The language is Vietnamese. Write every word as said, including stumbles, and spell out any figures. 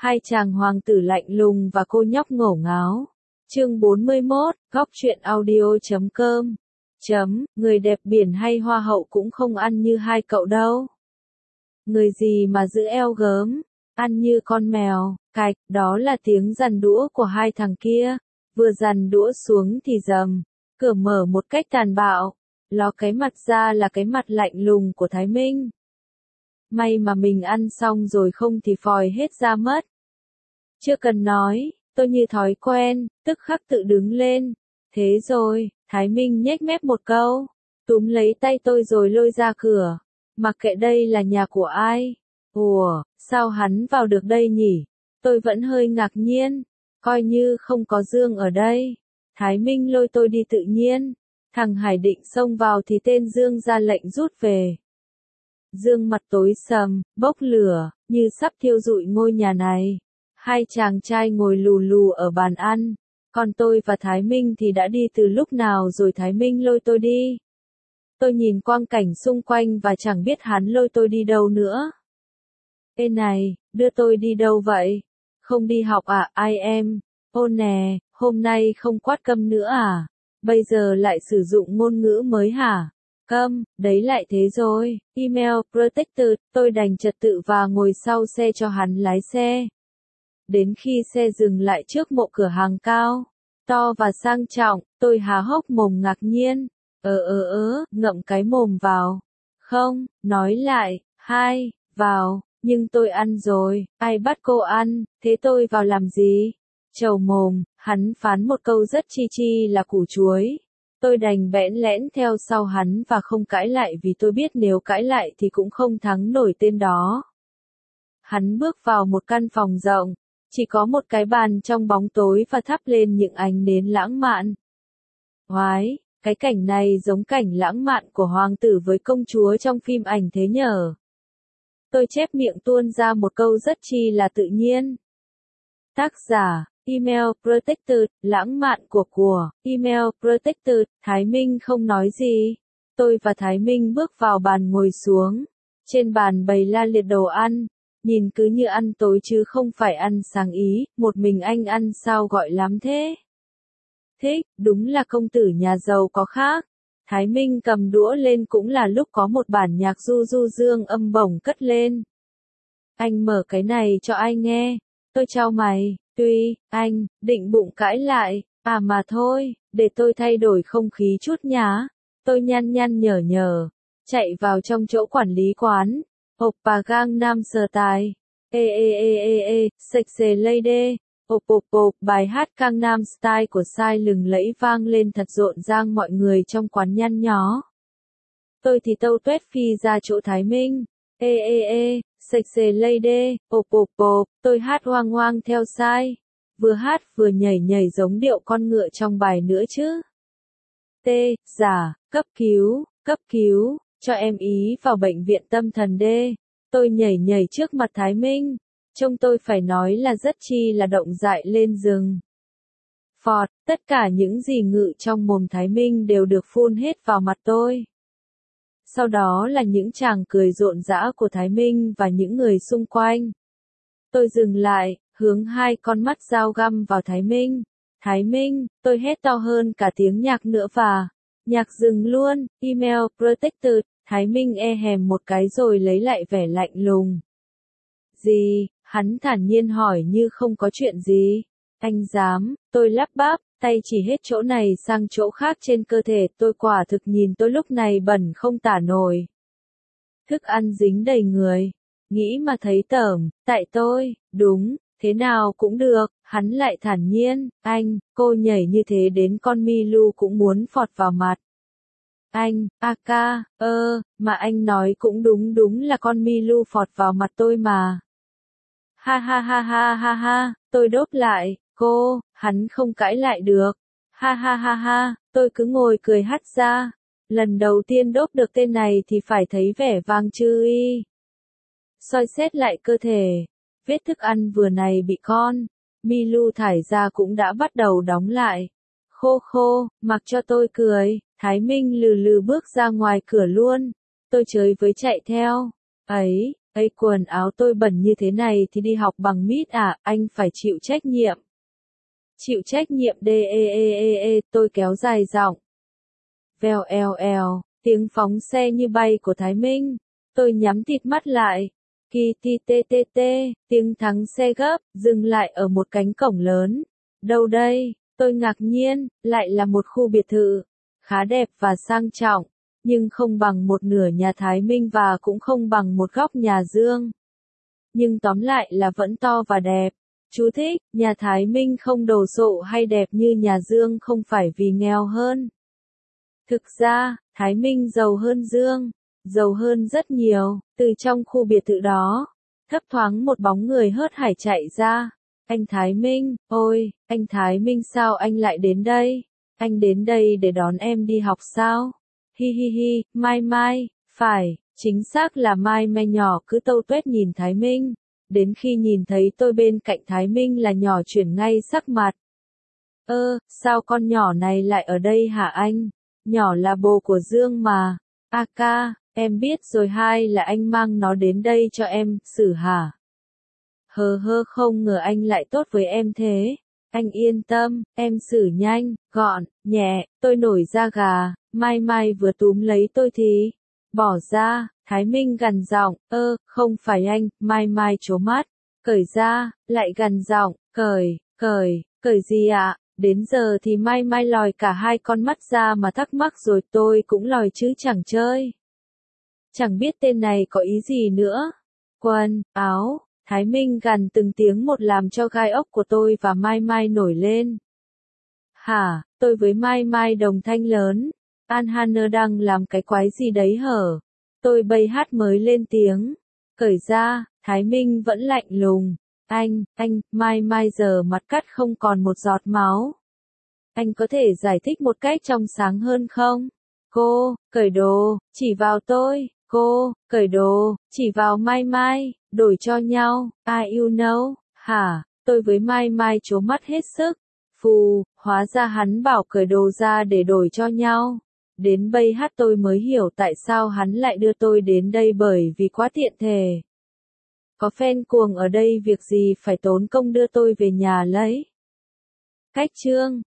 Hai chàng hoàng tử lạnh lùng và cô nhóc ngổ ngáo. Chương bốn mươi mốt, góc truyện audio chấm com. Chấm, người đẹp biển hay hoa hậu cũng không ăn như hai cậu đâu. Người gì mà giữ eo gớm, ăn như con mèo, cạch, đó là tiếng giằn đũa của hai thằng kia. Vừa giằn đũa xuống thì rầm, cửa mở một cách tàn bạo, ló cái mặt ra là cái mặt lạnh lùng của Thái Minh. May mà mình ăn xong rồi không thì phòi hết ra mất. Chưa cần nói, tôi như thói quen, tức khắc tự đứng lên. Thế rồi, Thái Minh nhếch mép một câu, túm lấy tay tôi rồi lôi ra cửa. Mặc kệ đây là nhà của ai. Ủa, sao hắn vào được đây nhỉ? Tôi vẫn hơi ngạc nhiên, coi như không có Dương ở đây. Thái Minh lôi tôi đi tự nhiên. Thằng Hải định xông vào thì tên Dương ra lệnh rút về. Dương mặt tối sầm, bốc lửa, như sắp thiêu rụi ngôi nhà này. Hai chàng trai ngồi lù lù ở bàn ăn, còn tôi và Thái Minh thì đã đi từ lúc nào rồi. Thái Minh lôi tôi đi. Tôi nhìn quang cảnh xung quanh và chẳng biết hắn lôi tôi đi đâu nữa. Ê này, đưa tôi đi đâu vậy? Không đi học à, ai em? Ô nè, hôm nay không quát câm nữa à? Bây giờ lại sử dụng ngôn ngữ mới hả? Câm, đấy lại thế rồi. Email Protector, tôi đành trật tự và ngồi sau xe cho hắn lái xe. Đến khi xe dừng lại trước một cửa hàng cao, to và sang trọng, tôi há hốc mồm ngạc nhiên. Ờ ờ ớ, ngậm cái mồm vào. Không, nói lại, hai, vào, nhưng tôi ăn rồi, ai bắt cô ăn, thế tôi vào làm gì? Trầu mồm, hắn phán một câu rất chi chi là củ chuối. Tôi đành bẽn lẽn theo sau hắn và không cãi lại vì tôi biết nếu cãi lại thì cũng không thắng nổi tên đó. Hắn bước vào một căn phòng rộng, chỉ có một cái bàn trong bóng tối và thắp lên những ánh nến lãng mạn. Oái, cái cảnh này giống cảnh lãng mạn của hoàng tử với công chúa trong phim ảnh thế nhở? Tôi chép miệng tuôn ra một câu rất chi là tự nhiên. Tác giả, Email Protector, lãng mạn của của, Email Protector, Thái Minh không nói gì. Tôi và Thái Minh bước vào bàn ngồi xuống. Trên bàn bày la liệt đồ ăn, nhìn cứ như ăn tối chứ không phải ăn sáng ý, một mình anh ăn sao gọi lắm thế? Thích, đúng là công tử nhà giàu có khác. Thái Minh cầm đũa lên cũng là lúc có một bản nhạc du du dương âm bổng cất lên. Anh mở cái này cho ai nghe. Tôi chau mày, tuy, anh, định bụng cãi lại, à mà thôi, để tôi thay đổi không khí chút nhá. Tôi nhăn nhăn nhở nhở, chạy vào trong chỗ quản lý quán. Oppa Gangnam Style. Ê ê ê ê ê, sexy lady. Ộp ộp ộp, bài hát Gangnam Style của Psy lừng lẫy vang lên thật rộn ràng, mọi người trong quán nhăn nhó. Tôi thì tâu tuét phi ra chỗ Thái Minh. Ê ê ê, sexy lady, ộp ộp ộp, tôi hát hoang hoang theo Psy. Vừa hát vừa nhảy nhảy giống điệu con ngựa trong bài nữa chứ. Tê, giả, cấp cứu, cấp cứu, cho em ý vào bệnh viện tâm thần đê. Tôi nhảy nhảy trước mặt Thái Minh. Trông tôi phải nói là rất chi là động dại lên rừng. Phọt, tất cả những gì ngự trong mồm Thái Minh đều được phun hết vào mặt tôi. Sau đó là những tràng cười rộn rã của Thái Minh và những người xung quanh. Tôi dừng lại, hướng hai con mắt dao găm vào Thái Minh. Thái Minh, tôi hét to hơn cả tiếng nhạc nữa và... Nhạc dừng luôn, Email Protector, Thái Minh e hèm một cái rồi lấy lại vẻ lạnh lùng. Gì? Hắn thản nhiên hỏi như không có chuyện gì. Anh dám, tôi lắp bắp, tay chỉ hết chỗ này sang chỗ khác trên cơ thể. Tôi quả thực nhìn tôi lúc này bẩn không tả nổi. Thức ăn dính đầy người. Nghĩ mà thấy tởm, tại tôi, đúng, thế nào cũng được. Hắn lại thản nhiên, anh, cô nhảy như thế đến con Milu cũng muốn phọt vào mặt. Anh, a ca, ơ, mà anh nói cũng đúng, đúng là con Milu phọt vào mặt tôi mà. Ha ha ha ha ha ha, tôi đốp lại, cô, hắn không cãi lại được. Ha ha ha ha, tôi cứ ngồi cười hắt ra. Lần đầu tiên đốp được tên này thì phải thấy vẻ vang chứ y. Soi xét lại cơ thể, vết thức ăn vừa này bị con Milu thải ra cũng đã bắt đầu đóng lại. Khô khô, mặc cho tôi cười. Thái Minh lừ lừ bước ra ngoài cửa luôn. Tôi chới với chạy theo. Ấy, Ây quần áo tôi bẩn như thế này thì đi học bằng mít à, anh phải chịu trách nhiệm. Chịu trách nhiệm đê ê ê ê ê, tôi kéo dài giọng. Vèo eo eo, tiếng phóng xe như bay của Thái Minh. Tôi nhắm thịt mắt lại. Kỳ ti tê tê tê, tiếng thắng xe gấp, dừng lại ở một cánh cổng lớn. Đâu đây? Tôi ngạc nhiên, lại là một khu biệt thự. Khá đẹp và sang trọng, nhưng không bằng một nửa nhà Thái Minh và cũng không bằng một góc nhà Dương. Nhưng tóm lại là vẫn to và đẹp. Chú thích, nhà Thái Minh không đồ sộ hay đẹp như nhà Dương không phải vì nghèo hơn. Thực ra, Thái Minh giàu hơn Dương, giàu hơn rất nhiều. Từ trong khu biệt thự đó, thấp thoáng một bóng người hớt hải chạy ra. Anh Thái Minh, ôi, anh Thái Minh sao anh lại đến đây? Anh đến đây để đón em đi học sao? Hi hi hi, Mai Mai, phải, chính xác là Mai Mai nhỏ cứ tâu tuét nhìn Thái Minh. Đến khi nhìn thấy tôi bên cạnh Thái Minh là nhỏ chuyển ngay sắc mặt. Ơ, sao con nhỏ này lại ở đây hả anh? Nhỏ là bồ của Dương mà. A ca, em biết rồi, hai là anh mang nó đến đây cho em xử hả? Hờ hơ, không ngờ anh lại tốt với em thế. Anh yên tâm, em xử nhanh, gọn, nhẹ, tôi nổi da gà. Mai Mai vừa túm lấy tôi thì bỏ ra. Thái Minh gằn giọng, ơ, không phải anh. Mai Mai trố mắt, cởi ra, lại gằn giọng, cởi, cởi, cởi gì ạ? Đến giờ thì Mai Mai lòi cả hai con mắt ra mà thắc mắc rồi, tôi cũng lòi chứ chẳng chơi. Chẳng biết tên này có ý gì nữa. Quần, áo, Thái Minh gằn từng tiếng một làm cho gai ốc của tôi và Mai Mai nổi lên. Hả, tôi với Mai Mai đồng thanh lớn. An Hanner đang làm cái quái gì đấy hở? Tôi bầy hát mới lên tiếng. Cởi ra, Thái Minh vẫn lạnh lùng. Anh, anh, Mai Mai giờ mặt cắt không còn một giọt máu. Anh có thể giải thích một cách trong sáng hơn không? Cô, cởi đồ, chỉ vào tôi. Cô, cởi đồ, chỉ vào Mai Mai, đổi cho nhau. I you know, hả? Tôi với Mai Mai trố mắt hết sức. Phù, hóa ra hắn bảo cởi đồ ra để đổi cho nhau. Đến bây hát tôi mới hiểu tại sao hắn lại đưa tôi đến đây, bởi vì quá tiện thể. Có fan cuồng ở đây việc gì phải tốn công đưa tôi về nhà lấy. Cách chương